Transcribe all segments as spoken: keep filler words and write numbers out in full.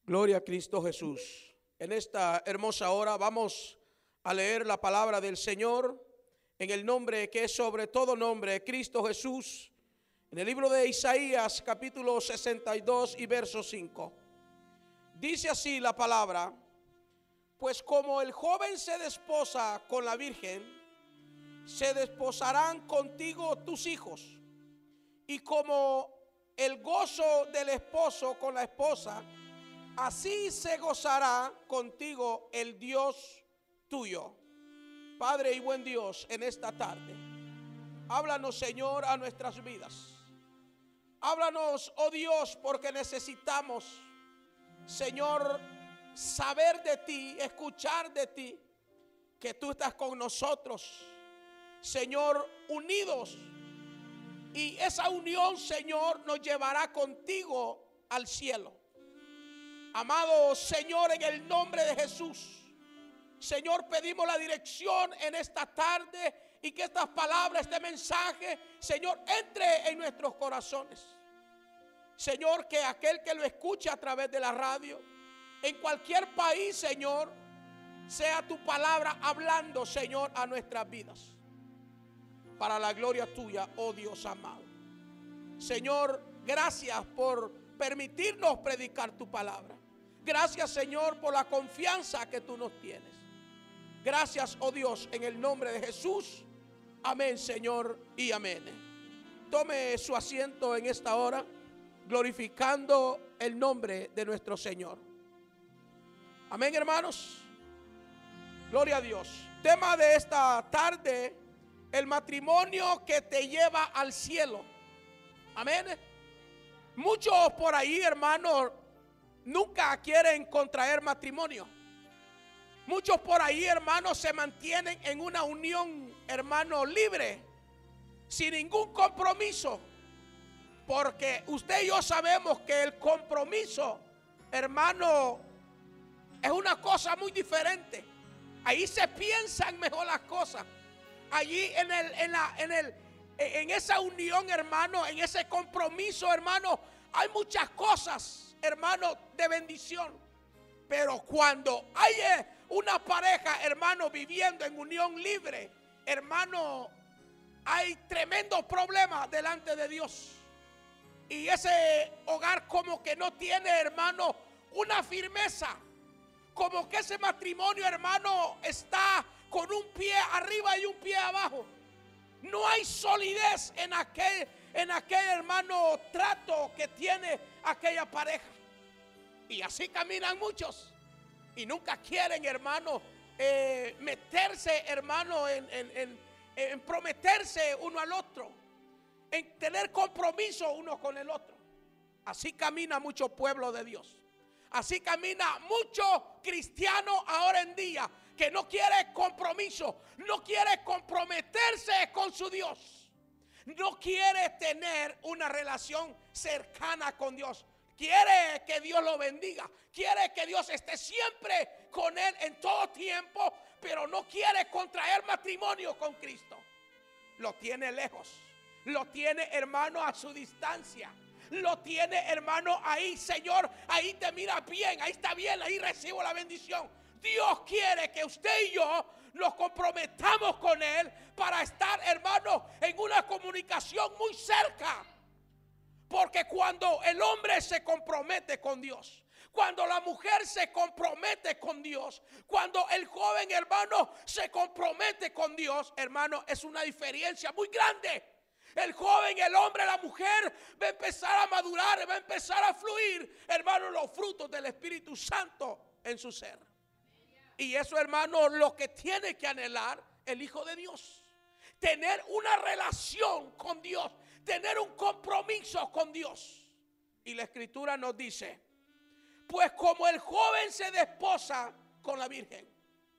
Gloria a Cristo Jesús. En esta hermosa hora vamos a leer la palabra del Señor en el nombre que es sobre todo nombre, Cristo Jesús, en el libro de Isaías capítulo sesenta y dos y verso cinco. Dice así la palabra: pues como el joven se desposa con la virgen, se desposarán contigo tus hijos, y como el gozo del esposo con la esposa, así se gozará contigo el Dios tuyo. Padre y buen Dios, en esta tarde, háblanos, Señor, a nuestras vidas. Háblanos, oh Dios, porque necesitamos, Señor, saber de ti, escuchar de ti, que tú estás con nosotros, Señor, unidos. Y esa unión, Señor, nos llevará contigo al cielo. Amado Señor, en el nombre de Jesús, Señor, pedimos la dirección en esta tarde y que estas palabras, este mensaje, Señor, entre en nuestros corazones. Señor, que aquel que lo escuche a través de la radio, en cualquier país, Señor, sea tu palabra hablando, Señor, a nuestras vidas. Para la gloria tuya, oh Dios amado. Señor, gracias por permitirnos predicar tu palabra. Gracias, Señor, por la confianza que tú nos tienes. Gracias, oh Dios, en el nombre de Jesús. Amén, Señor, y amén. Tome su asiento en esta hora, glorificando el nombre de nuestro Señor. Amén, hermanos. Gloria a Dios. Tema de esta tarde: el matrimonio que te lleva al cielo. Amén. Muchos por ahí, hermanos, nunca quieren contraer matrimonio. Muchos por ahí, hermanos, se mantienen en una unión, hermano, libre, sin ningún compromiso. Porque usted y yo sabemos que el compromiso, hermano, es una cosa muy diferente. Ahí se piensan mejor las cosas. Allí en el, en la, en el, en esa unión, hermano, en ese compromiso, hermano, hay muchas cosas, hermano, de bendición. Pero cuando hay una pareja, hermano, viviendo en unión libre, hermano, hay tremendos problemas delante de Dios. Y ese hogar como que no tiene, hermano, una firmeza. Como que ese matrimonio, hermano, está con un pie arriba y un pie abajo. No hay solidez en aquel, en aquel, hermano, trato que tiene aquella pareja. Y así caminan muchos. Y nunca quieren, hermano, eh, meterse, hermano, en, en, en, en prometerse uno al otro. En tener compromiso uno con el otro. Así camina mucho pueblo de Dios. Así camina mucho cristiano ahora en día, que no quiere compromiso, no quiere comprometerse con su Dios, no quiere tener una relación cercana con Dios. Quiere que Dios lo bendiga, quiere que Dios esté siempre con él en todo tiempo, pero no quiere contraer matrimonio con Cristo. Lo tiene lejos, lo tiene, hermano, a su distancia. Lo tiene, hermano, ahí, Señor, ahí te mira bien, ahí está bien, ahí recibo la bendición. Dios quiere que usted y yo nos comprometamos con Él para estar, hermano, en una comunicación muy cerca. Porque cuando el hombre se compromete con Dios, cuando la mujer se compromete con Dios, cuando el joven, hermano, se compromete con Dios, hermano, es una diferencia muy grande. El joven, el hombre, la mujer va a empezar a madurar, va a empezar a fluir, hermano, los frutos del Espíritu Santo en su ser. Y eso, hermano, lo que tiene que anhelar el Hijo de Dios. Tener una relación con Dios, tener un compromiso con Dios. Y la Escritura nos dice: pues como el joven se desposa con la virgen,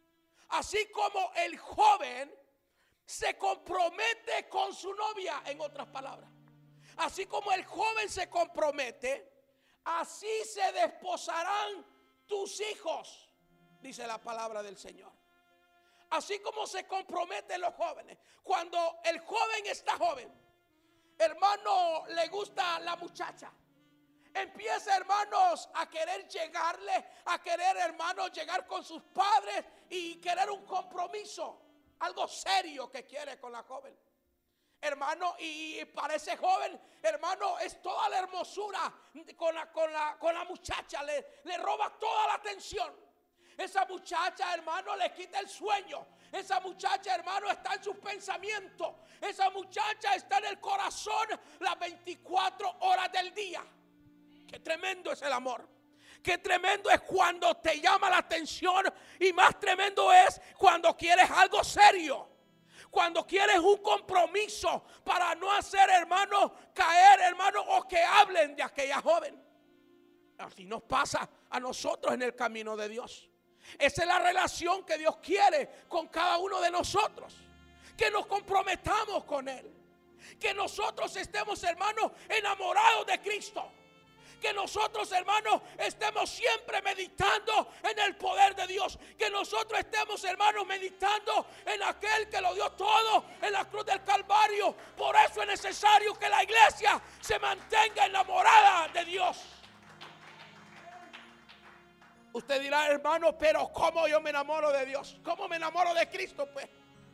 así como el joven se compromete con su novia, en otras palabras. Así como el joven se compromete, así se desposarán tus hijos, dice la palabra del Señor. Así como se comprometen los jóvenes. Cuando el joven está joven, hermano, le gusta la muchacha. empieza, hermanos, a querer llegarle, a querer, hermanos, llegar con sus padres y querer un compromiso, algo serio que quiere con la joven. Hermano, y para ese joven, hermano, es toda la hermosura con la, con la, con la muchacha, le, le roba toda la atención. Esa muchacha, hermano, le quita el sueño. Esa muchacha, hermano, está en sus pensamientos. Esa muchacha está en el corazón las veinticuatro horas del día. Qué tremendo es el amor. Qué tremendo es cuando te llama la atención, y más tremendo es cuando quieres algo serio. Cuando quieres un compromiso para no hacer, hermano, caer, hermano, o que hablen de aquella joven. Así nos pasa a nosotros en el camino de Dios. Esa es la relación que Dios quiere con cada uno de nosotros. Que nos comprometamos con Él. Que nosotros estemos, hermanos, enamorados de Cristo. Que nosotros, hermanos, estemos siempre meditando en el poder de Dios. Que nosotros estemos, hermanos, meditando en aquel que lo dio todo en la cruz del Calvario. Por eso es necesario que la iglesia se mantenga enamorada de Dios. Usted dirá, hermano, pero ¿cómo yo me enamoro de Dios? ¿Cómo me enamoro de Cristo? Pues,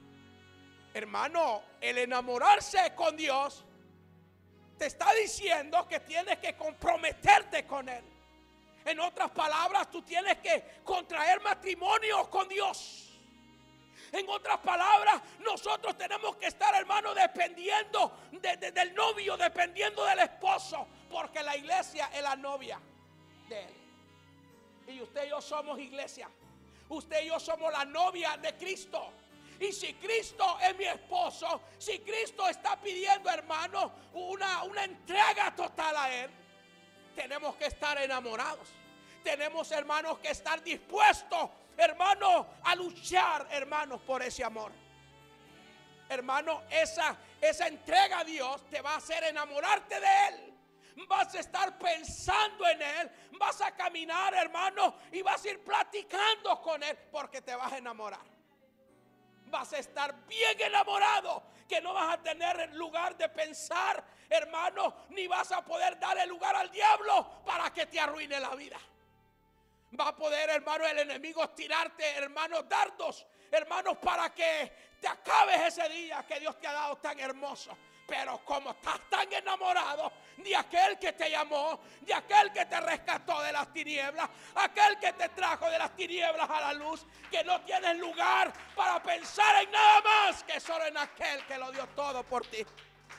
hermano, el enamorarse con Dios te está diciendo que tienes que comprometerte con Él. En otras palabras, tú tienes que contraer matrimonio con Dios. En otras palabras, nosotros tenemos que estar, hermano, dependiendo de, de, del novio, dependiendo del esposo, porque la iglesia es la novia de Él. Y usted y yo somos iglesia. Usted y yo somos la novia de Cristo. Y si Cristo es mi esposo, si Cristo está pidiendo, hermano, una, una entrega total a Él, tenemos que estar enamorados. Tenemos, hermanos, que estar dispuestos, hermanos, a luchar, hermanos, por ese amor. Hermano, esa, esa entrega a Dios te va a hacer enamorarte de Él. Vas a estar pensando en Él, vas a caminar, hermano, y vas a ir platicando con Él, porque te vas a enamorar. Vas a estar bien enamorado, que no vas a tener lugar de pensar, hermano, ni vas a poder darle lugar al diablo para que te arruine la vida. Va a poder, hermano, el enemigo tirarte, hermano, dardos, hermanos, para que te acabes ese día que Dios te ha dado tan hermoso. Pero como estás tan enamorado de aquel que te llamó, de aquel que te rescató de las tinieblas, aquel que te trajo de las tinieblas a la luz, que no tienes lugar para pensar en nada más que solo en aquel que lo dio todo por ti.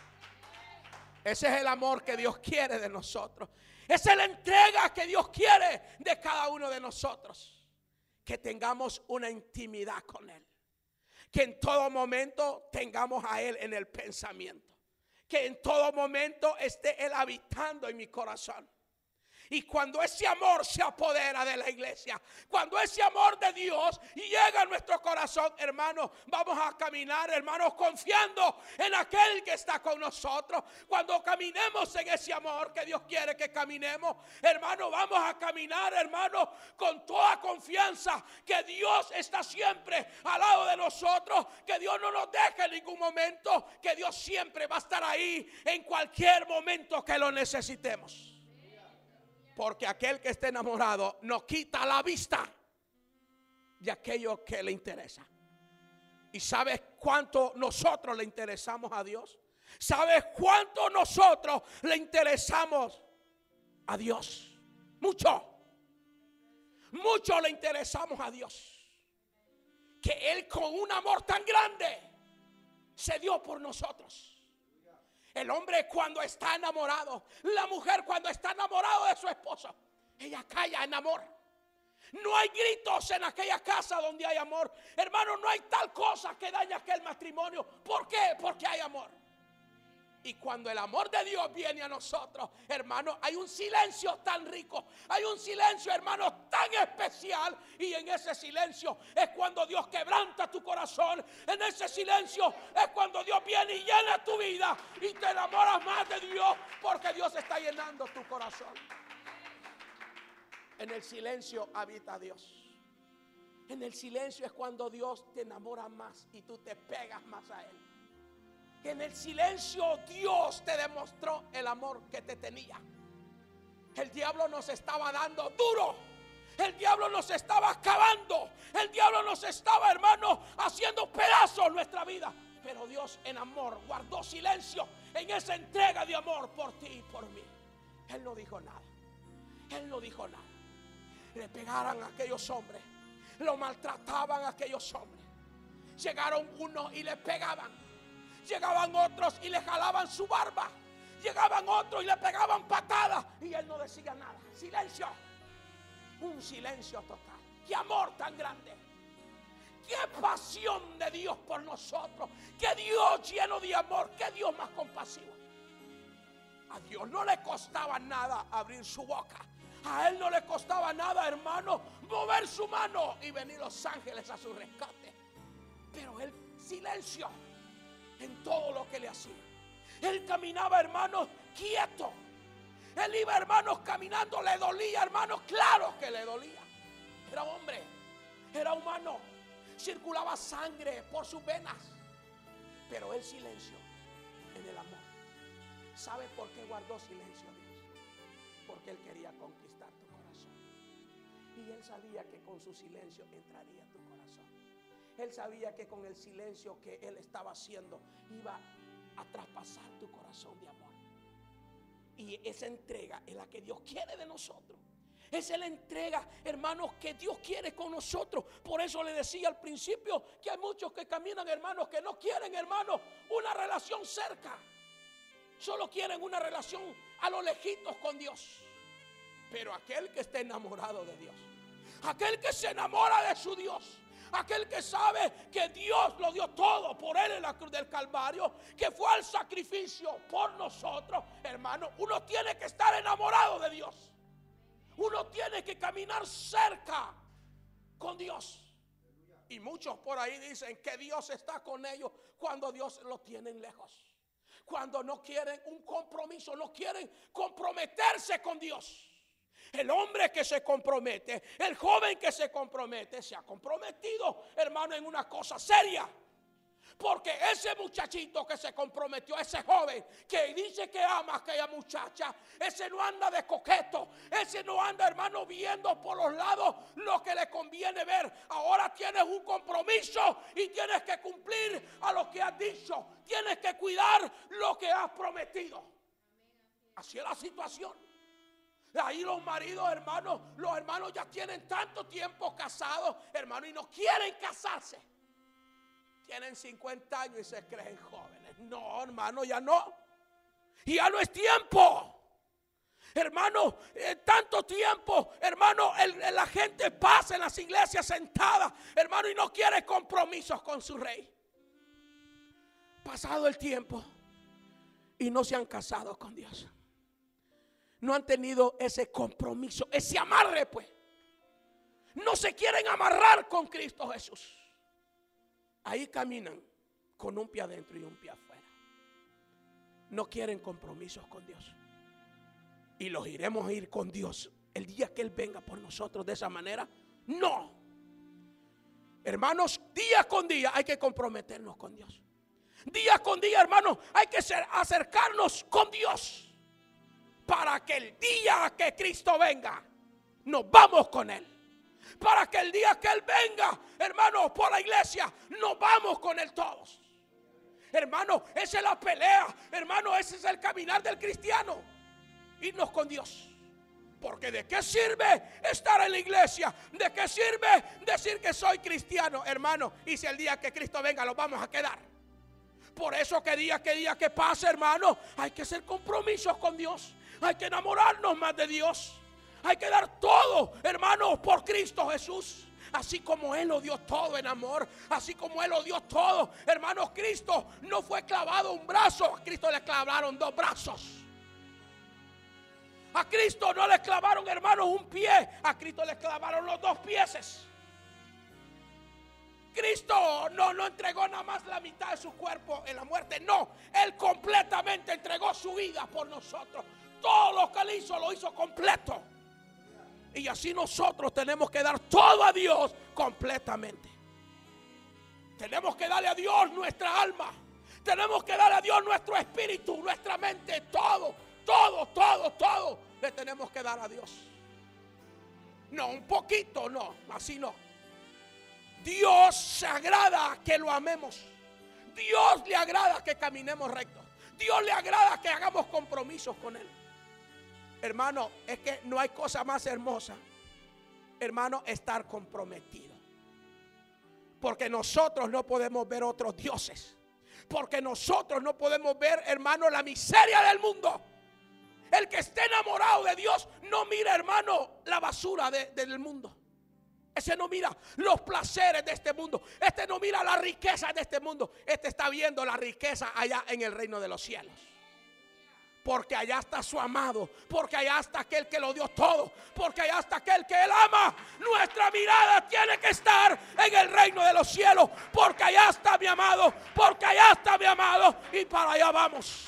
Ese es el amor que Dios quiere de nosotros. Esa es la entrega que Dios quiere de cada uno de nosotros. Que tengamos una intimidad con Él. Que en todo momento tengamos a Él en el pensamiento. Que en todo momento esté Él habitando en mi corazón. Y cuando ese amor se apodera de la iglesia, cuando ese amor de Dios llega a nuestro corazón, hermanos, vamos a caminar, hermanos, confiando en aquel que está con nosotros. Cuando caminemos en ese amor que Dios quiere que caminemos, hermanos, vamos a caminar, hermanos, con toda confianza que Dios está siempre al lado de nosotros, que Dios no nos deja en ningún momento, que Dios siempre va a estar ahí en cualquier momento que lo necesitemos. Porque aquel que esté enamorado no quita la vista de aquello que le interesa. ¿Y sabes cuánto nosotros le interesamos a Dios? ¿Sabes cuánto nosotros le interesamos a Dios? Mucho. Mucho le interesamos a Dios. Que Él con un amor tan grande se dio por nosotros. El hombre cuando está enamorado, la mujer cuando está enamorado de su esposo, ella calla en amor. No hay gritos en aquella casa donde hay amor. Hermano, no hay tal cosa que dañe aquel matrimonio. ¿Por qué? Porque hay amor. Y cuando el amor de Dios viene a nosotros, hermano, hay un silencio tan rico. Hay un silencio, hermano, tan especial. Y en ese silencio es cuando Dios quebranta tu corazón. En ese silencio es cuando Dios viene y llena tu vida. Y te enamoras más de Dios porque Dios está llenando tu corazón. En el silencio habita Dios. En el silencio es cuando Dios te enamora más y tú te pegas más a Él. En el silencio Dios te demostró el amor que te tenía. El diablo nos estaba dando duro. El diablo nos estaba acabando. El diablo nos estaba, hermano, haciendo pedazos nuestra vida. Pero Dios en amor guardó silencio en esa entrega de amor por ti y por mí. Él no dijo nada. Él no dijo nada. Le pegaran a aquellos hombres. Lo maltrataban a aquellos hombres. Llegaron unos y le pegaban. Llegaban otros y le jalaban su barba. Llegaban otros y le pegaban patadas. Y él no decía nada. Silencio. Un silencio total. Qué amor tan grande. Qué pasión de Dios por nosotros. Qué Dios lleno de amor. Qué Dios más compasivo. A Dios no le costaba nada abrir su boca. A Él no le costaba nada, hermano, mover su mano y venir los ángeles a su rescate. Pero Él silencio en todo lo que le hacía. Él caminaba, hermanos, quieto. Él iba, hermanos, caminando. Le dolía, hermanos, claro que le dolía. Era hombre, era humano. Circulaba sangre por sus venas. Pero Él silenció en el amor. ¿Sabe por qué guardó silencio Dios? Porque Él quería conquistar tu corazón. Y Él sabía que con su silencio entraría a tu corazón. Él sabía que con el silencio que Él estaba haciendo iba a traspasar tu corazón de amor. Y esa entrega es la que Dios quiere de nosotros. Esa es la entrega, hermanos, que Dios quiere con nosotros. Por eso le decía al principio que hay muchos que caminan, hermanos, que no quieren, hermanos, una relación cerca. Solo quieren una relación a lo lejitos con Dios. Pero aquel que está enamorado de Dios, aquel que se enamora de su Dios, aquel que sabe que Dios lo dio todo por Él en la cruz del Calvario, que fue al sacrificio por nosotros, hermano, uno tiene que estar enamorado de Dios. Uno tiene que caminar cerca con Dios. Y muchos por ahí dicen que Dios está con ellos cuando Dios lo tienen lejos. Cuando no quieren un compromiso, no quieren comprometerse con Dios. El hombre que se compromete, el joven que se compromete, se ha comprometido, hermano, en una cosa seria. Porque ese muchachito que se comprometió, ese joven que dice que ama a aquella muchacha, ese no anda de coqueto, ese no anda, hermano, viendo por los lados lo que le conviene ver. Ahora tienes un compromiso y tienes que cumplir a lo que has dicho. Tienes que cuidar lo que has prometido. Así es la situación. Ahí los maridos, hermanos, los hermanos ya tienen tanto tiempo casados, hermano, y no quieren casarse. Tienen cincuenta años y se creen jóvenes. No, hermano, ya no. Y ya no es tiempo. Hermano, eh, tanto tiempo, hermano, el, el, la gente pasa en las iglesias sentada, hermano, y no quiere compromisos con su rey. Pasado el tiempo y no se han casado con Dios. No han tenido ese compromiso, ese amarre, pues. No se quieren amarrar con Cristo Jesús. Ahí caminan con un pie adentro y un pie afuera. No quieren compromisos con Dios. Y los iremos a ir con Dios el día que Él venga por nosotros de esa manera. No. Hermanos, día con día hay que comprometernos con Dios. Día con día, hermanos, hay que ser, acercarnos con Dios. Para que el día que Cristo venga, nos vamos con Él. Para que el día que Él venga, hermanos, por la iglesia, nos vamos con Él todos. Hermano, esa es la pelea. Hermano, ese es el caminar del cristiano. Irnos con Dios. Porque ¿de qué sirve estar en la iglesia? ¿De qué sirve decir que soy cristiano, hermano? Y si el día que Cristo venga los vamos a quedar. Por eso que día que día que pase, hermano, hay que hacer compromisos con Dios. Hay que enamorarnos más de Dios. Hay que dar todo, hermanos, por Cristo Jesús. Así como Él lo dio todo en amor, así como Él lo dio todo, hermanos, Cristo no fue clavado un brazo, a Cristo le clavaron dos brazos. A Cristo no le clavaron, hermanos, un pie, a Cristo le clavaron los dos pies. Cristo no, no entregó nada más la mitad de su cuerpo en la muerte, no, Él completamente entregó su vida por nosotros. Todo lo que Él hizo, lo hizo completo. Y así nosotros tenemos que dar todo a Dios completamente. Tenemos que darle a Dios nuestra alma. Tenemos que darle a Dios nuestro espíritu, nuestra mente, todo, todo, todo, todo. le tenemos que dar a Dios. No, un poquito, no, así no. Dios se agrada que lo amemos. Dios le agrada que caminemos rectos. Dios le agrada que hagamos compromisos con Él. Hermano, es que no hay cosa más hermosa, hermano, estar comprometido. Porque nosotros no podemos ver otros dioses. Porque nosotros no podemos ver, hermano, la miseria del mundo. El que esté enamorado de Dios no mira, hermano, la basura de, del mundo. Ese no mira los placeres de este mundo. Este no mira la riqueza de este mundo. Este está viendo la riqueza allá en el reino de los cielos. Porque allá está su amado. Porque allá está aquel que lo dio todo. Porque allá está aquel que Él ama. Nuestra mirada tiene que estar en el reino de los cielos. Porque allá está mi amado. Porque allá está mi amado. Y para allá vamos.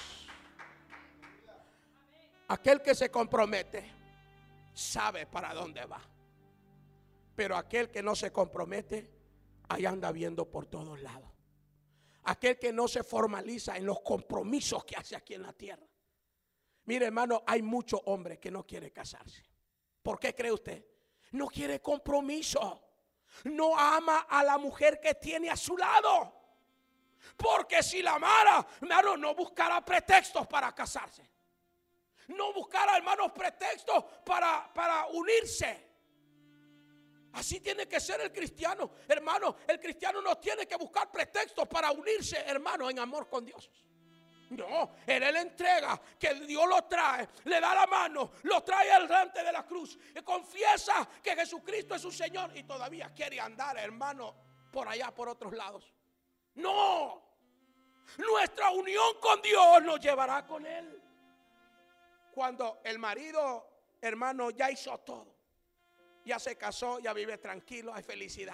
Aquel que se compromete sabe para dónde va. Pero aquel que no se compromete, ahí anda viendo por todos lados. Aquel que no se formaliza en los compromisos que hace aquí en la tierra. Mire, hermano, hay muchos hombres que no quieren casarse. ¿Por qué cree usted? No quiere compromiso. No ama a la mujer que tiene a su lado. Porque si la amara, hermano, no buscará pretextos para casarse. No buscará, hermanos, pretextos para, para unirse. Así tiene que ser el cristiano. Hermano, el cristiano no tiene que buscar pretextos para unirse, hermano, en amor con Dios. No, Él le entrega, que Dios lo trae, le da la mano, lo trae al delante de la cruz, y confiesa que Jesucristo es su Señor y todavía quiere andar, hermano, por allá, por otros lados. No, nuestra unión con Dios nos llevará con Él. Cuando el marido, hermano, ya hizo todo, ya se casó, ya vive tranquilo, hay felicidad.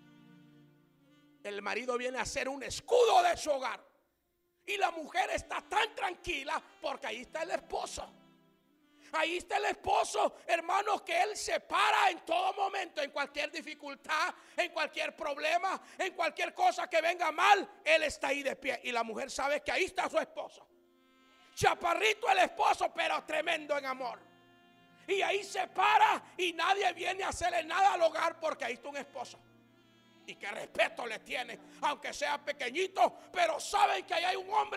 El marido viene a ser un escudo de su hogar. Y la mujer está tan tranquila porque ahí está el esposo. Ahí está el esposo, hermanos, que él se para en todo momento, en cualquier dificultad, en cualquier problema, en cualquier cosa que venga mal, él está ahí de pie. Y la mujer sabe que ahí está su esposo. Chaparrito el esposo, pero tremendo en amor. Y ahí se para y nadie viene a hacerle nada al hogar porque ahí está un esposo. Y qué respeto le tiene, aunque sea pequeñito, pero saben que ahí hay un hombre.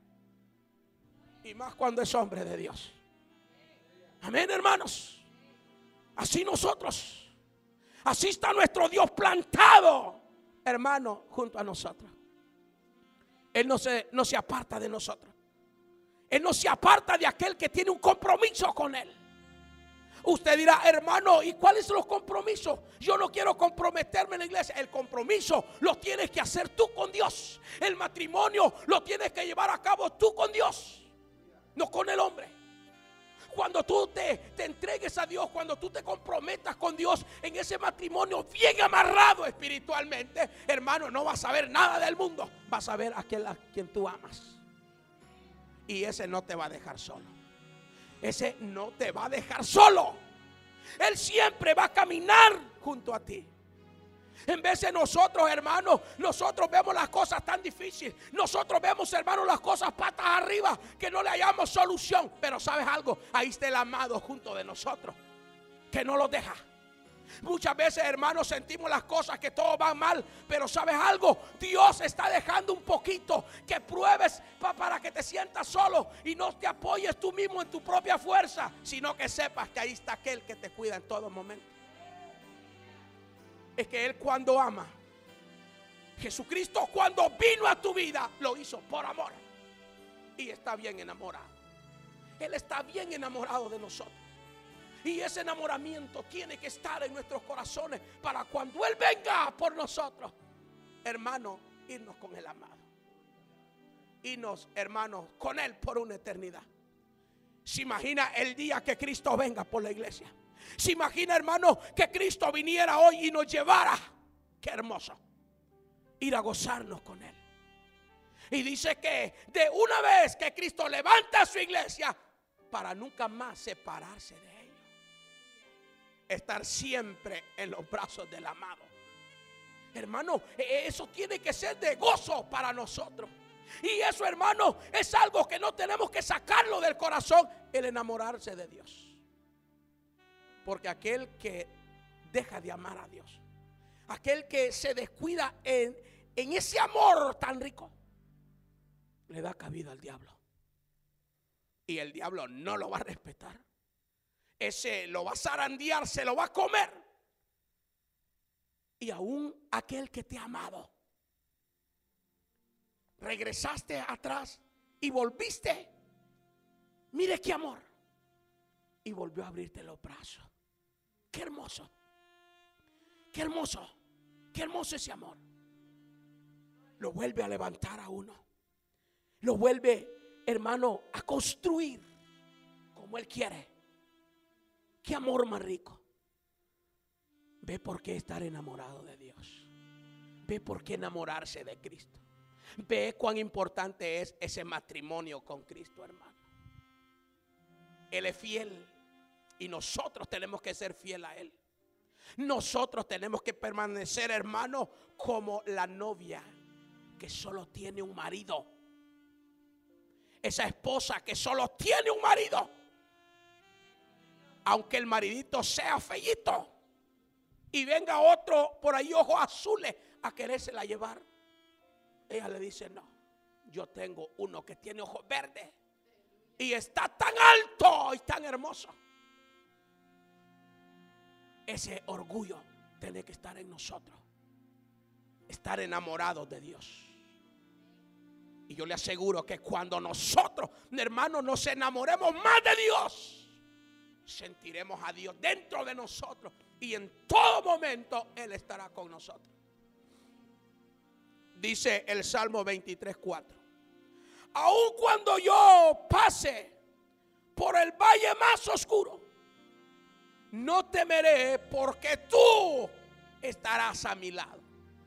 Y más cuando es hombre de Dios. Amén, hermanos. Así nosotros. Así está nuestro Dios plantado, hermano, junto a nosotros. Él no se, no se aparta de nosotros. Él no se aparta de aquel que tiene un compromiso con Él. Usted dirá, hermano, ¿y cuáles son los compromisos? Yo no quiero comprometerme en la iglesia. El compromiso lo tienes que hacer tú con Dios. El matrimonio lo tienes que llevar a cabo tú con Dios, no con el hombre. Cuando tú te, te entregues a Dios, cuando tú te comprometas con Dios en ese matrimonio bien amarrado espiritualmente, hermano, no vas a ver nada del mundo. Vas a ver a aquel a quien tú amas. Y ese no te va a dejar solo. Ese no te va a dejar solo. Él siempre va a caminar junto a ti. En vez de nosotros, hermanos, nosotros vemos las cosas tan difíciles. Nosotros vemos, hermanos, las cosas patas arriba, que no le hallamos solución. Pero ¿sabes algo? Ahí está el amado junto de nosotros, que no los deja. Muchas veces, hermanos, sentimos las cosas que todo va mal, pero ¿sabes algo? Dios está dejando un poquito que pruebes pa, para que te sientas solo y no te apoyes tú mismo en tu propia fuerza, sino que sepas que ahí está aquel que te cuida en todo momento. Es que Él, cuando ama, Jesucristo, cuando vino a tu vida, lo hizo por amor y está bien enamorado. Él está bien enamorado de nosotros. Y ese enamoramiento tiene que estar en nuestros corazones para cuando Él venga por nosotros, hermano, irnos con el amado. Irnos, hermanos, con Él por una eternidad. Se imagina el día que Cristo venga por la iglesia. Se imagina, hermano, que Cristo viniera hoy y nos llevara. Qué hermoso. Ir a gozarnos con Él. Y dice que de una vez que Cristo levanta a su iglesia, para nunca más separarse de Él. Estar siempre en los brazos del amado. Hermano, eso tiene que ser de gozo para nosotros. Y eso, hermano, es algo que no tenemos que sacarlo del corazón, el enamorarse de Dios. Porque aquel que deja de amar a Dios, aquel que se descuida en, en ese amor tan rico, le da cabida al diablo. Y el diablo no lo va a respetar. Ese lo va a zarandear, se lo va a comer. Y aún aquel que te ha amado, regresaste atrás y volviste. Mire qué amor. Y volvió a abrirte los brazos. Qué hermoso. Qué hermoso. Qué hermoso ese amor. Lo vuelve a levantar a uno. Lo vuelve, hermano, a construir como Él quiere. Qué amor más rico. Ve por qué estar enamorado de Dios. Ve por qué enamorarse de Cristo. Ve cuán importante es ese matrimonio con Cristo, hermano. Él es fiel y nosotros tenemos que ser fiel a Él. Nosotros tenemos que permanecer, hermano, como la novia que solo tiene un marido. Esa esposa que solo tiene un marido. Aunque el maridito sea feíto y venga otro por ahí ojos azules a querérsela llevar, ella le dice: no, yo tengo uno que tiene ojos verdes y está tan alto y tan hermoso. Ese orgullo tiene que estar en nosotros. Estar enamorados de Dios. Y yo le aseguro que cuando nosotros, hermanos, nos enamoremos más de Dios, sentiremos a Dios dentro de nosotros. Y en todo momento Él estará con nosotros. Dice el Salmo veintitrés, cuatro. Aun cuando yo pase por el valle más oscuro, no temeré, porque tú estarás a mi lado.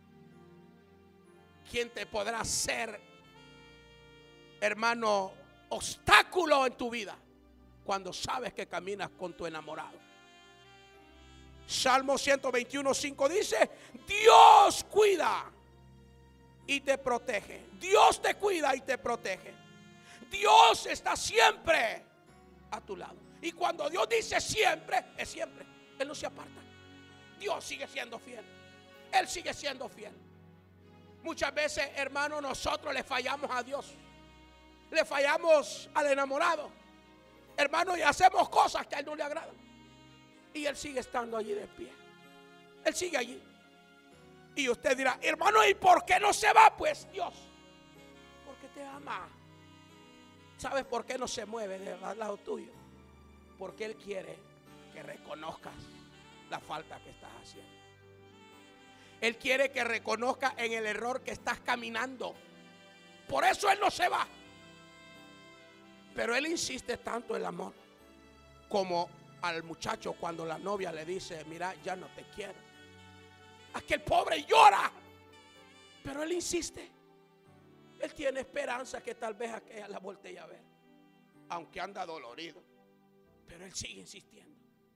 ¿Quién te podrá ser, hermano, obstáculo en tu vida cuando sabes que caminas con tu enamorado? Salmo ciento veintiuno, cinco dice: Dios cuida y te protege. Dios te cuida y te protege. Dios está siempre a tu lado. Y cuando Dios dice siempre, es siempre. Él no se aparta. Dios sigue siendo fiel. Él sigue siendo fiel. Muchas veces, hermano, nosotros le fallamos a Dios. Le fallamos al enamorado, hermano, y hacemos cosas que a Él no le agradan. Y Él sigue estando allí de pie. Él sigue allí. Y usted dirá: hermano, ¿y por qué no se va? Pues Dios, porque te ama. ¿Sabes por qué no se mueve del lado tuyo? Porque Él quiere que reconozcas la falta que estás haciendo. Él quiere que reconozcas en el error que estás caminando. Por eso Él no se va. Pero Él insiste tanto en el amor, como al muchacho cuando la novia le dice: mira, ya no te quiero. Aquel pobre llora, pero Él insiste. Él tiene esperanza que tal vez aquella la voltee a ver, aunque anda dolorido, pero Él sigue insistiendo.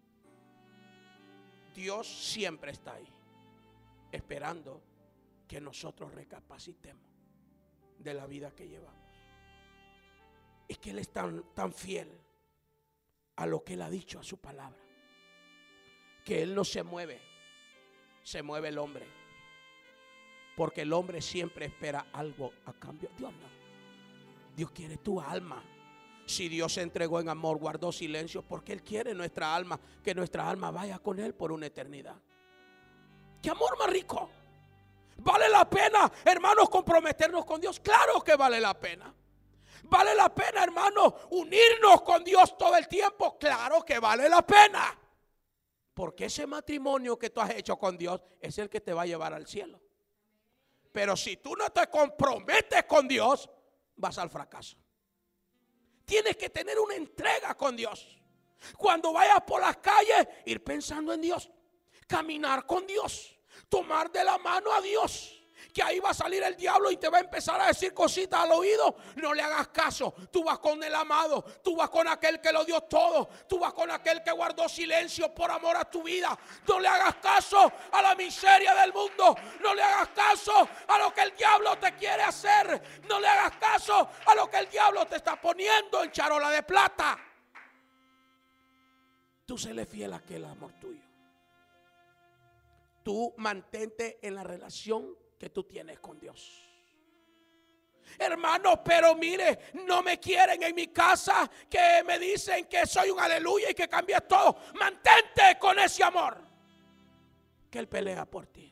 Dios siempre está ahí, esperando que nosotros recapacitemos de la vida que llevamos. Es que Él es tan, tan fiel a lo que Él ha dicho, a su palabra, que Él no se mueve, se mueve el hombre. Porque el hombre siempre espera algo a cambio. Dios no. Dios quiere tu alma. Si Dios se entregó en amor, guardó silencio, porque Él quiere nuestra alma, que nuestra alma vaya con Él por una eternidad. ¡Qué amor más rico! ¿Vale la pena, hermanos, comprometernos con Dios? Claro que vale la pena. ¿Vale la pena, hermanos, unirnos con Dios todo el tiempo? Claro que vale la pena. Porque ese matrimonio que tú has hecho con Dios es el que te va a llevar al cielo. Pero si tú no te comprometes con Dios, vas al fracaso. Tienes que tener una entrega con Dios. Cuando vayas por las calles, ir pensando en Dios. Caminar con Dios. Tomar de la mano a Dios. Que ahí va a salir el diablo y te va a empezar a decir cositas al oído. No le hagas caso. Tú vas con el amado. Tú vas con aquel que lo dio todo. Tú vas con aquel que guardó silencio por amor a tu vida. No le hagas caso a la miseria del mundo. No le hagas caso a lo que el diablo te quiere hacer. No le hagas caso a lo que el diablo te está poniendo en charola de plata. tú séle fiel a aquel amor tuyo. Tú mantente en la relación que tú tienes con Dios. Hermano, pero mire, no me quieren en mi casa, que me dicen que soy un aleluya y que cambié todo. Mantente con ese amor, que Él pelea por ti.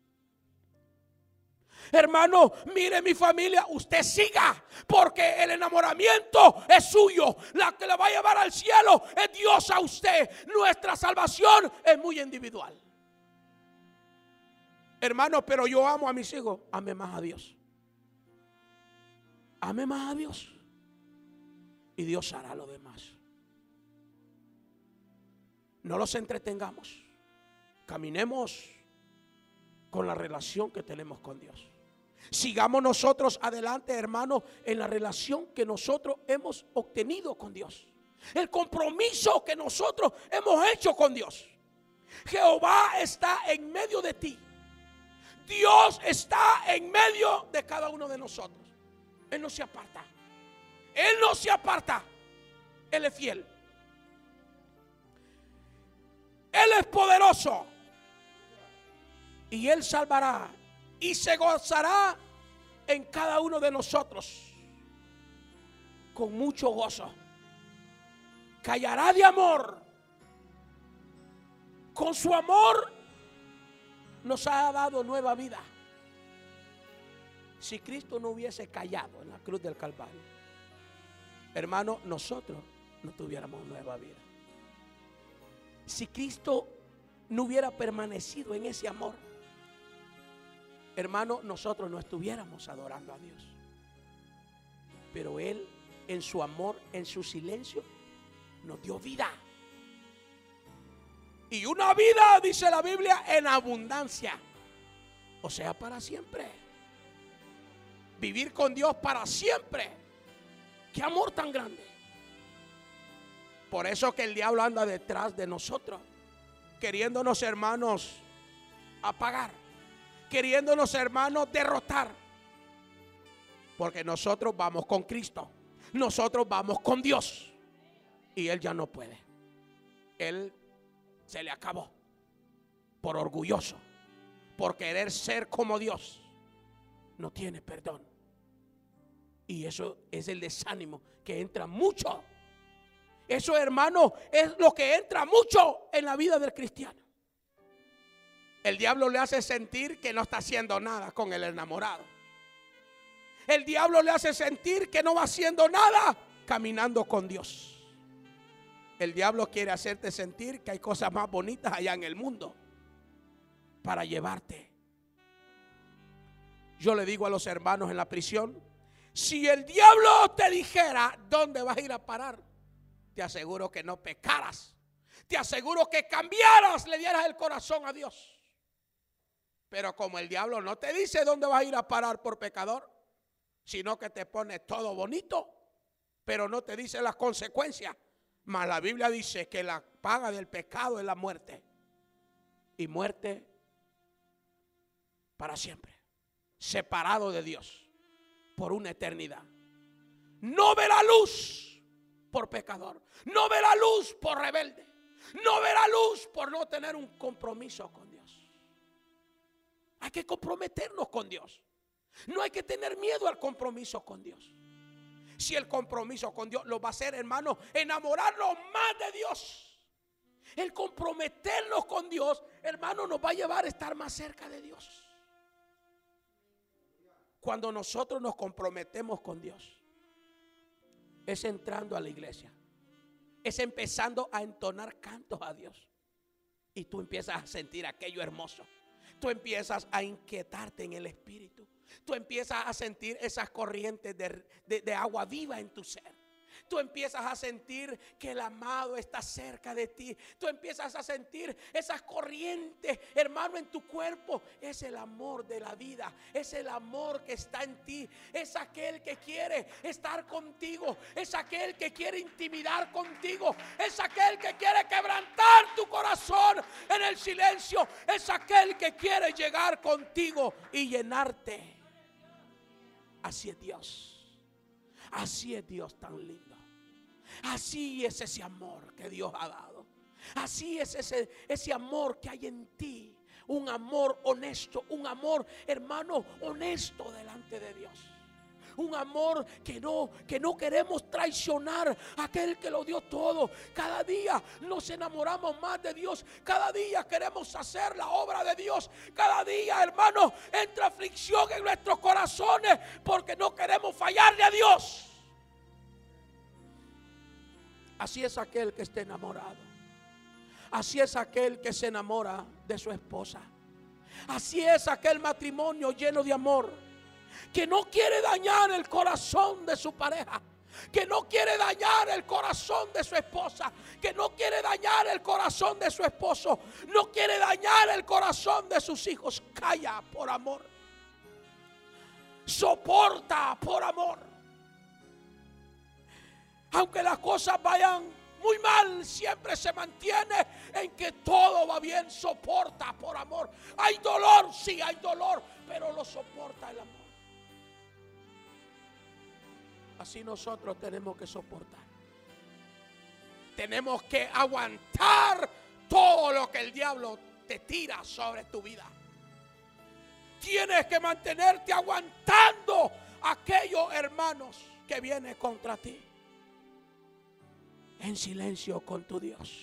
Hermano, mire mi familia, usted siga, porque el enamoramiento es suyo. La que le va a llevar al cielo es Dios a usted. Nuestra salvación es muy individual. Hermano, pero yo amo a mis hijos. Ame más a Dios. Ame más a Dios. Y Dios hará lo demás. No los entretengamos. Caminemos con la relación que tenemos con Dios. Sigamos nosotros adelante, hermano, en la relación que nosotros hemos obtenido con Dios. El compromiso que nosotros hemos hecho con Dios. Jehová está en medio de ti. Dios está en medio de cada uno de nosotros. Él no se aparta. Él no se aparta. Él es fiel. Él es poderoso. Y Él salvará. Y se gozará en cada uno de nosotros. Con mucho gozo. Callará de amor. Con su amor nos ha dado nueva vida. Si Cristo no hubiese callado en la cruz del Calvario, hermano, nosotros no tuviéramos nueva vida. Si Cristo no hubiera permanecido en ese amor, hermano, nosotros no estuviéramos adorando a Dios. Pero Él, en su amor, en su silencio, nos dio vida. Y una vida, dice la Biblia, en abundancia. O sea, para siempre. Vivir con Dios para siempre. Qué amor tan grande. Por eso que el diablo anda detrás de nosotros, queriéndonos, hermanos, apagar, queriéndonos, hermanos, derrotar. Porque nosotros vamos con Cristo. Nosotros vamos con Dios. Y Él ya no puede. Él se le acabó. Por orgulloso. Por querer ser como Dios. No tiene perdón. Y eso es el desánimo que entra mucho. Eso, hermano, es lo que entra mucho en la vida del cristiano. El diablo le hace sentir que no está haciendo nada con el enamorado. El diablo le hace sentir que no va haciendo nada caminando con Dios. El diablo quiere hacerte sentir que hay cosas más bonitas allá en el mundo para llevarte. Yo le digo a los hermanos en la prisión, si el diablo te dijera dónde vas a ir a parar, te aseguro que no pecaras. Te aseguro que cambiaras, le dieras el corazón a Dios. Pero como el diablo no te dice dónde vas a ir a parar por pecador, sino que te pone todo bonito, pero no te dice las consecuencias. Mas la Biblia dice que la paga del pecado es la muerte. Y muerte para siempre. Separado de Dios por una eternidad. No ve la luz por pecador. No ve la luz por rebelde. No ve la luz por no tener un compromiso con Dios. Hay que comprometernos con Dios. No hay que tener miedo al compromiso con Dios. Si el compromiso con Dios lo va a hacer, hermano, enamorarnos más de Dios. El comprometernos con Dios, hermano, nos va a llevar a estar más cerca de Dios. Cuando nosotros nos comprometemos con Dios, es entrando a la iglesia, es empezando a entonar cantos a Dios. Y tú empiezas a sentir aquello hermoso. Tú empiezas a inquietarte en el espíritu. Tú empiezas a sentir esas corrientes de, de, de agua viva en tu ser. Tú empiezas a sentir que el amado está cerca de ti. Tú empiezas a sentir esas corrientes, hermano, en tu cuerpo. Es el amor de la vida. Es el amor que está en ti. Es aquel que quiere estar contigo. Es aquel que quiere intimidar contigo. Es aquel que quiere quebrantar tu corazón en el silencio. Es aquel que quiere llegar contigo y llenarte. Así es Dios. Así es Dios tan lindo. Así es ese amor que Dios ha dado. Así es ese, ese amor que hay en ti. Un amor honesto, un amor, hermano, honesto delante de Dios. Un amor que no, que no queremos traicionar a aquel que lo dio todo. Cada día nos enamoramos más de Dios. Cada día queremos hacer la obra de Dios. Cada día, hermano, entra aflicción en nuestros corazones porque no queremos fallarle a Dios. Así es aquel que está enamorado. Así es aquel que se enamora de su esposa. Así es aquel matrimonio lleno de amor, que no quiere dañar el corazón de su pareja, que no quiere dañar el corazón de su esposa, que no quiere dañar el corazón de su esposo, no quiere dañar el corazón de sus hijos. Calla por amor, soporta por amor. Aunque las cosas vayan muy mal, siempre se mantiene en que todo va bien. Soporta por amor. Hay dolor, sí hay dolor, pero lo soporta el amor. Así nosotros tenemos que soportar. Tenemos que aguantar todo lo que el diablo te tira sobre tu vida. Tienes que mantenerte aguantando aquellos hermanos que vienen contra ti. En silencio con tu Dios.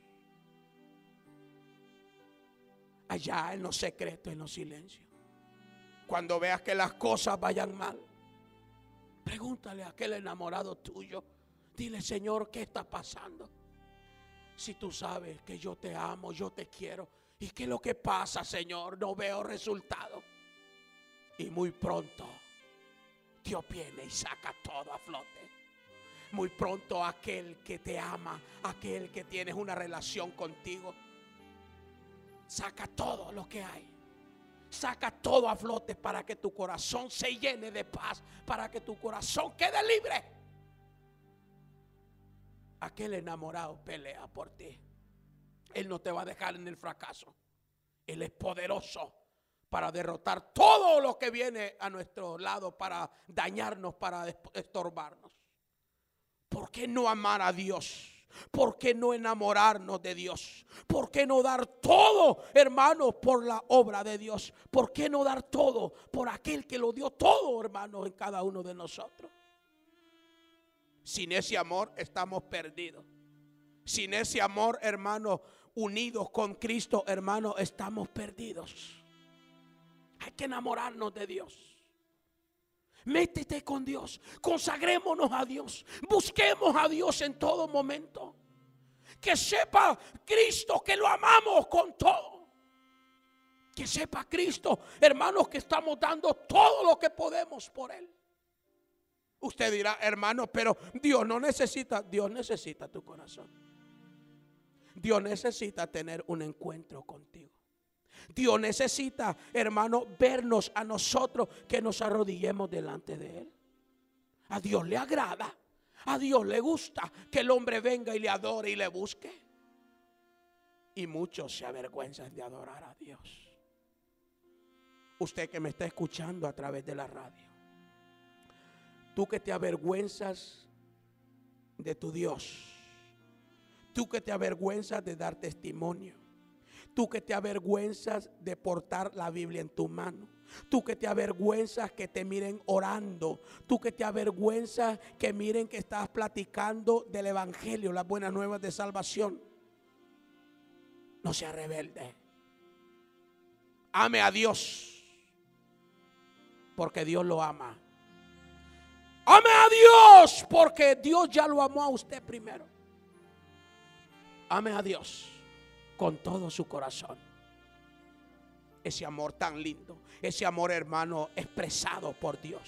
Allá en lo secreto, en los silencios. Cuando veas que las cosas vayan mal, pregúntale a aquel enamorado tuyo. Dile: Señor, ¿qué está pasando? Si tú sabes que yo te amo, yo te quiero. ¿Y qué es lo que pasa, Señor? No veo resultado. Y muy pronto Dios viene y saca todo a flote. Muy pronto aquel que te ama, aquel que tienes una relación contigo, saca todo lo que hay. Saca todo a flote para que tu corazón se llene de paz, para que tu corazón quede libre. Aquel enamorado pelea por ti. Él no te va a dejar en el fracaso. Él es poderoso para derrotar todo lo que viene a nuestro lado, para dañarnos, para estorbarnos. ¿Por qué no amar a Dios? ¿Por qué no enamorarnos de Dios? ¿Por qué no dar todo, hermanos, por la obra de Dios? ¿Por qué no dar todo por aquel que lo dio todo, hermanos, en cada uno de nosotros? Sin ese amor estamos perdidos. Sin ese amor, hermanos, unidos con Cristo, hermanos, estamos perdidos. Hay que enamorarnos de Dios. Métete con Dios, consagrémonos a Dios, busquemos a Dios en todo momento. Que sepa Cristo que lo amamos con todo. Que sepa Cristo, hermanos, que estamos dando todo lo que podemos por Él. Usted dirá: hermano, pero Dios no necesita. Dios necesita tu corazón. Dios necesita tener un encuentro contigo. Dios necesita, hermano, vernos a nosotros, que nos arrodillemos delante de Él. A Dios le agrada, a Dios le gusta que el hombre venga y le adore y le busque. Y muchos se avergüenzan de adorar a Dios. Usted que me está escuchando a través de la radio, tú que te avergüenzas de tu Dios, tú que te avergüenzas de dar testimonio, tú que te avergüenzas de portar la Biblia en tu mano, tú que te avergüenzas que te miren orando, tú que te avergüenzas que miren que estás platicando del evangelio, las buenas nuevas de salvación. No seas rebelde. Ame a Dios, porque Dios lo ama. Ame a Dios, porque Dios ya lo amó a usted primero. Ame a Dios con todo su corazón. Ese amor tan lindo, ese amor, hermano, expresado por Dios.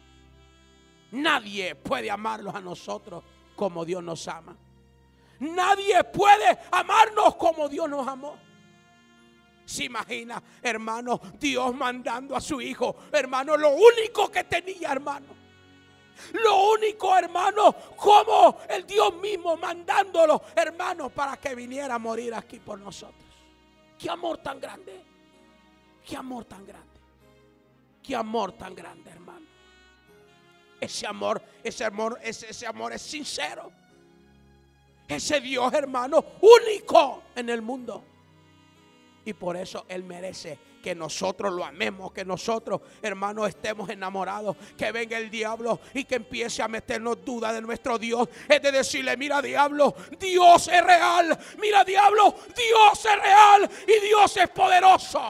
Nadie puede amarlos a nosotros como Dios nos ama. Nadie puede amarnos como Dios nos amó. Se imagina, hermano, Dios mandando a su hijo, hermano, lo único que tenía, hermano. Lo único, hermano, como el Dios mismo mandándolo, hermano, para que viniera a morir aquí por nosotros. Qué amor tan grande. Qué amor tan grande. Qué amor tan grande, hermano. Ese amor, ese amor, ese, ese amor es sincero. Ese Dios, hermano, único en el mundo. Y por eso Él merece que nosotros lo amemos, que nosotros, hermanos, estemos enamorados. Que venga el diablo y que empiece a meternos dudas de nuestro Dios. Es de decirle, mira diablo, Dios es real. Mira diablo, Dios es real y Dios es poderoso.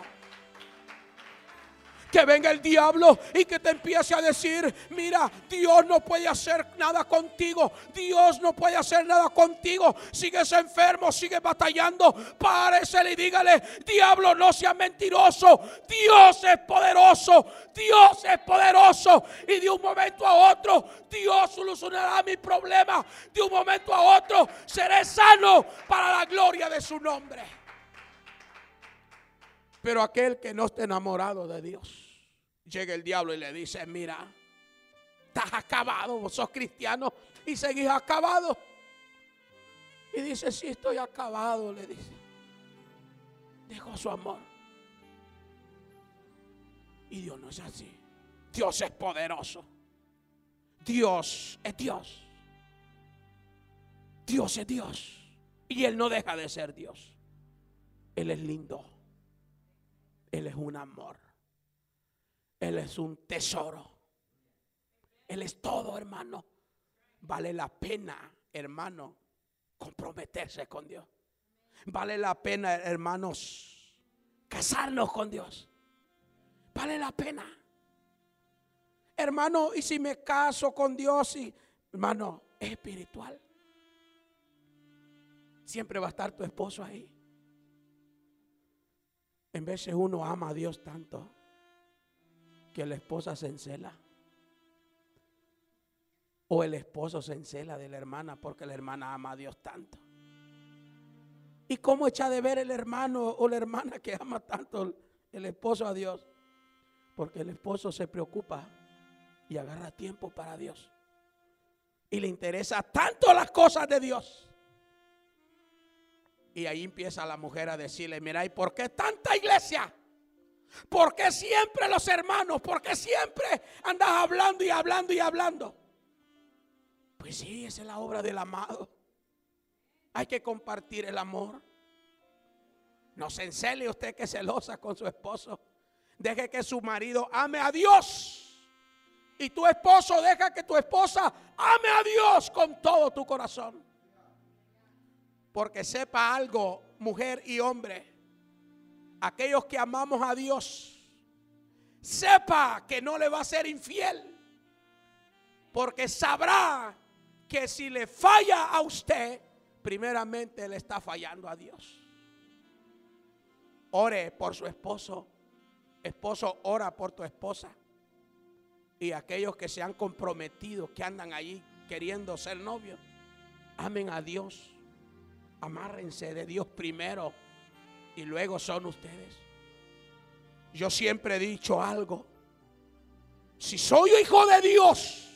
Que venga el diablo y que te empiece a decir, mira, Dios no puede hacer nada contigo. Dios no puede hacer nada contigo. Sigues enfermo, sigues batallando. Páresele y dígale, diablo, no seas mentiroso. Dios es poderoso. Dios es poderoso. Y de un momento a otro, Dios solucionará mi problema. De un momento a otro, seré sano para la gloria de su nombre. Pero aquel que no esté enamorado de Dios, llega el diablo y le dice, mira, estás acabado, vos sos cristiano y seguís acabado. Y dice, sí, estoy acabado, le dice. Dejó su amor. Y Dios no es así. Dios es poderoso. Dios es Dios. Dios es Dios. Y Él no deja de ser Dios. Él es lindo. Él es un amor. Él es un tesoro. Él es todo, hermano. Vale la pena, hermano, comprometerse con Dios. Vale la pena, hermanos, casarnos con Dios. Vale la pena. Hermano, y si me caso con Dios, y, hermano, es espiritual. Siempre va a estar tu esposo ahí. En veces uno ama a Dios tanto que la esposa se encela. O el esposo se encela de la hermana porque la hermana ama a Dios tanto. ¿Y cómo echa de ver el hermano o la hermana que ama tanto el esposo a Dios? Porque el esposo se preocupa y agarra tiempo para Dios. Y le interesa tanto las cosas de Dios. Y ahí empieza la mujer a decirle, mira, ¿y por qué tanta iglesia? ¿Por qué siempre los hermanos? ¿Por qué siempre andas hablando y hablando y hablando? Pues sí, esa es la obra del amado. Hay que compartir el amor. No se encele usted que es celosa con su esposo. Deje que su marido ame a Dios. Y tu esposo deja que tu esposa ame a Dios con todo tu corazón. Porque sepa algo, mujer y hombre, aquellos que amamos a Dios, sepa que no le va a ser infiel. Porque sabrá que si le falla a usted, primeramente le está fallando a Dios. Ore por su esposo. Esposo, ora por tu esposa. Y aquellos que se han comprometido, que andan allí queriendo ser novios, amen a Dios. Amárrense de Dios primero y luego son ustedes. Yo siempre he dicho algo. Si soy hijo de Dios,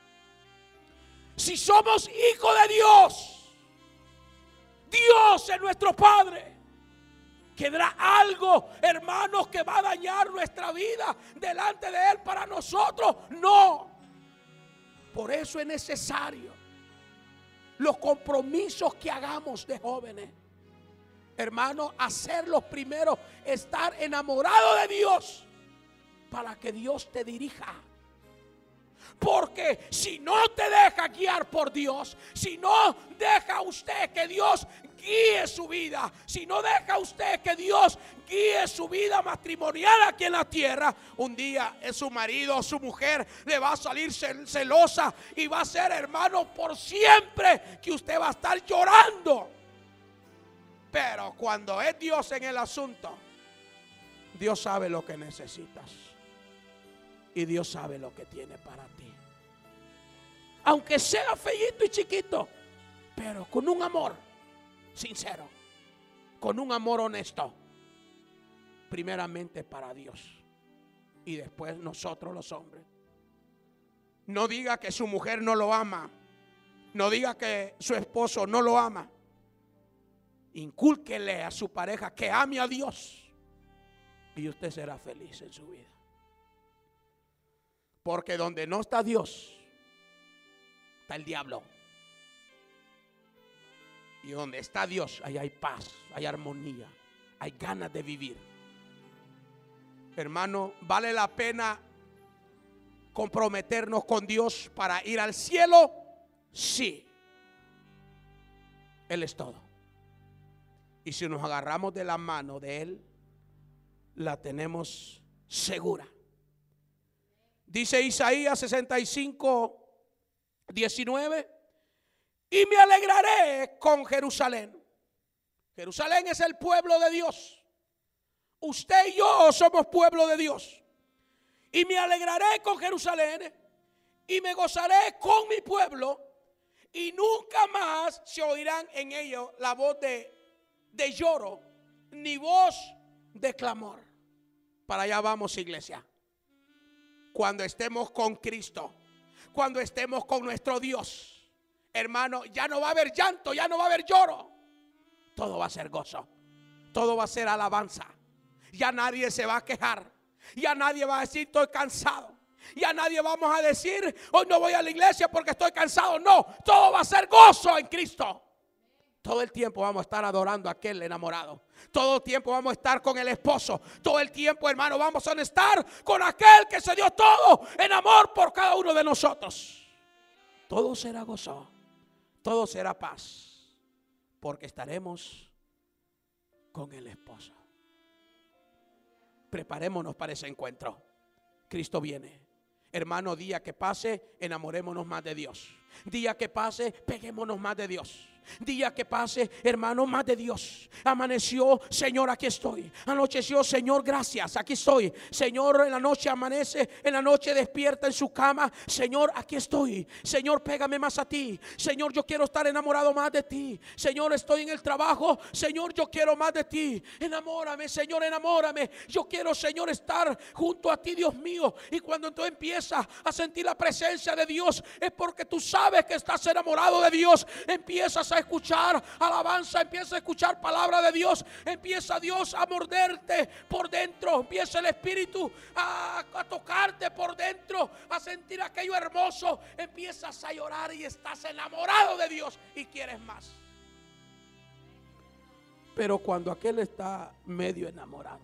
si somos hijos de Dios, Dios es nuestro Padre. ¿Quedará algo, hermanos, que va a dañar nuestra vida delante de Él para nosotros? No. Por eso es necesario los compromisos que hagamos de jóvenes. Hermanos, hacerlos primero, estar enamorado de Dios para que Dios te dirija. Porque si no te deja guiar por Dios, si no deja usted que Dios guíe su vida, si no deja usted que Dios guíe su vida matrimonial aquí en la tierra, un día su marido o su mujer le va a salir celosa y va a ser, hermano, por siempre que usted va a estar llorando. Pero cuando es Dios en el asunto, Dios sabe lo que necesitas. Y Dios sabe lo que tiene para ti. Aunque sea feíto y chiquito, pero con un amor sincero, con un amor honesto. Primeramente para Dios y después nosotros los hombres. No diga que su mujer no lo ama. No diga que su esposo no lo ama. Incúlquele a su pareja que ame a Dios y usted será feliz en su vida. Porque donde no está Dios, está el diablo. Y donde está Dios, ahí hay paz, hay armonía, hay ganas de vivir. Hermano, ¿vale la pena comprometernos con Dios para ir al cielo? Sí. Él es todo. Y si nos agarramos de la mano de Él, la tenemos segura. Dice Isaías sesenta y cinco, diecinueve. Y me alegraré con Jerusalén. Jerusalén es el pueblo de Dios. Usted y yo somos pueblo de Dios. Y me alegraré con Jerusalén y me gozaré con mi pueblo. Y nunca más se oirán en ellos la voz de, de lloro, ni voz de clamor. Para allá vamos, iglesia. Cuando estemos con Cristo, cuando estemos con nuestro Dios, hermano, ya no va a haber llanto, ya no va a haber lloro. Todo va a ser gozo. Todo va a ser alabanza. Ya nadie se va a quejar. Ya nadie va a decir estoy cansado. Ya nadie vamos a decir hoy no voy a la iglesia porque estoy cansado. No, todo va a ser gozo en Cristo. Todo el tiempo vamos a estar adorando a aquel enamorado. Todo el tiempo vamos a estar con el esposo. Todo el tiempo, hermano, vamos a estar con aquel que se dio todo en amor por cada uno de nosotros. Todo será gozo. Todo será paz, porque estaremos con el esposo. Preparémonos para ese encuentro. Cristo viene. Hermano, día que pase, enamorémonos más de Dios. Día que pase, peguémonos más de Dios. Día que pase, hermano, más de Dios. Amaneció, Señor, aquí estoy. Anocheció, Señor, gracias, aquí estoy. Señor, en la noche amanece, en la noche despierta en su cama. Señor, aquí estoy. Señor, pégame más a ti. Señor, yo quiero estar enamorado más de ti. Señor, estoy en el trabajo. Señor, yo quiero más de ti. Enamórame, Señor, enamórame. Yo quiero, Señor, estar junto a ti, Dios mío. Y cuando tú empiezas a sentir la presencia de Dios, es porque tú sabes que estás enamorado de Dios. Empiezas a escuchar alabanza, empieza a escuchar palabra de Dios, empieza Dios a morderte por dentro, empieza el Espíritu a, a tocarte por dentro, a sentir aquello hermoso, empiezas a llorar y estás enamorado de Dios y quieres más. Pero cuando aquel está medio enamorado,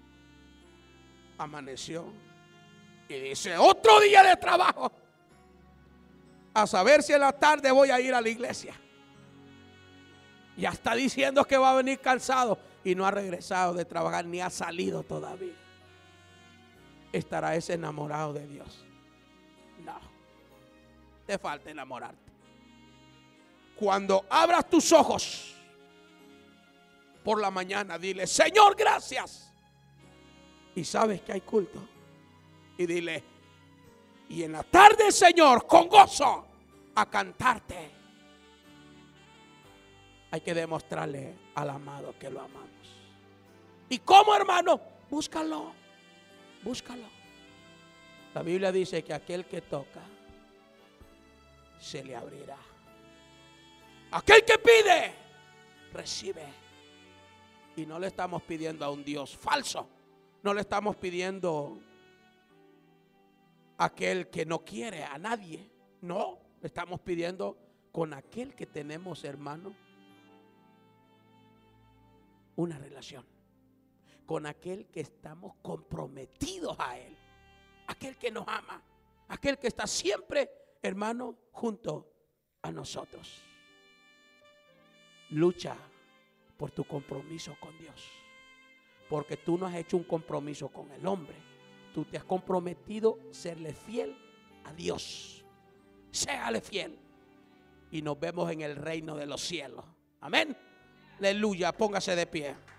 amaneció y dice otro día de trabajo, a saber si en la tarde voy a ir a la iglesia. Ya está diciendo que va a venir cansado y no ha regresado de trabajar ni ha salido todavía. ¿Estará ese enamorado de Dios? No. Te falta enamorarte. Cuando abras tus ojos por la mañana, dile: Señor, gracias. Y sabes que hay culto. Y dile: y en la tarde, Señor, con gozo a cantarte. Hay que demostrarle al amado que lo amamos. ¿Y cómo, hermano? Búscalo. Búscalo. La Biblia dice que aquel que toca se le abrirá. Aquel que pide, recibe. Y no le estamos pidiendo a un Dios falso. No le estamos pidiendo a aquel que no quiere a nadie. No, le estamos pidiendo con aquel que tenemos, hermano, una relación. Con aquel que estamos comprometidos a Él. Aquel que nos ama. Aquel que está siempre, hermano, junto a nosotros. Lucha por tu compromiso con Dios. Porque tú no has hecho un compromiso con el hombre. Tú te has comprometido a serle fiel a Dios. Séale fiel. Y nos vemos en el reino de los cielos. Amén. Aleluya, póngase de pie.